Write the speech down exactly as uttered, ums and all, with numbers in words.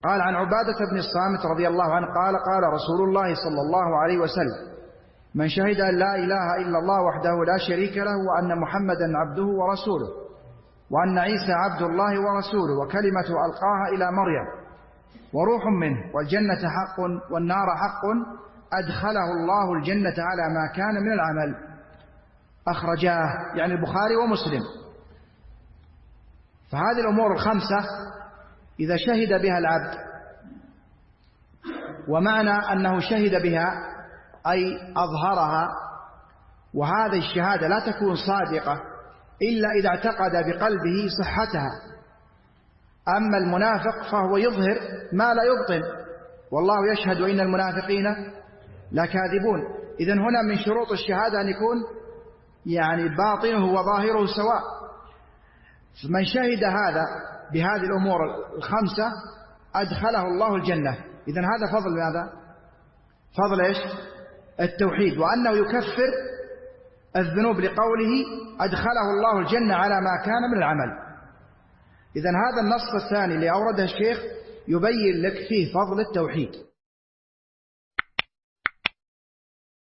قال عن عبادة بن الصامت رضي الله عنه قال قال رسول الله صلى الله عليه وسلم: من شهد أن لا إله إلا الله وحده لا شريك له وأن محمدا عبده ورسوله وأن عيسى عبد الله ورسوله وكلمة ألقاها إلى مريم وروح منه والجنة حق والنار حق أدخله الله الجنة على ما كان من العمل. أخرجاه يعني البخاري ومسلم. فهذه الأمور الخمسة إذا شهد بها العبد، ومعنى أنه شهد بها أي أظهرها، وهذه الشهادة لا تكون صادقة إلا إذا اعتقد بقلبه صحتها. أما المنافق فهو يظهر ما لا يبطن، والله يشهد إن المنافقين لكاذبون. إذن هنا من شروط الشهادة أن يكون يعني باطنه وظاهره سواء. من شهد هذا بهذه الأمور الخمسة أدخله الله الجنة. إذن هذا فضل ماذا؟ فضل إيش؟ التوحيد، وأنه يكفر الذنوب لقوله أدخله الله الجنة على ما كان من العمل. إذن هذا النص الثاني اللي أورده الشيخ يبين لك فيه فضل التوحيد.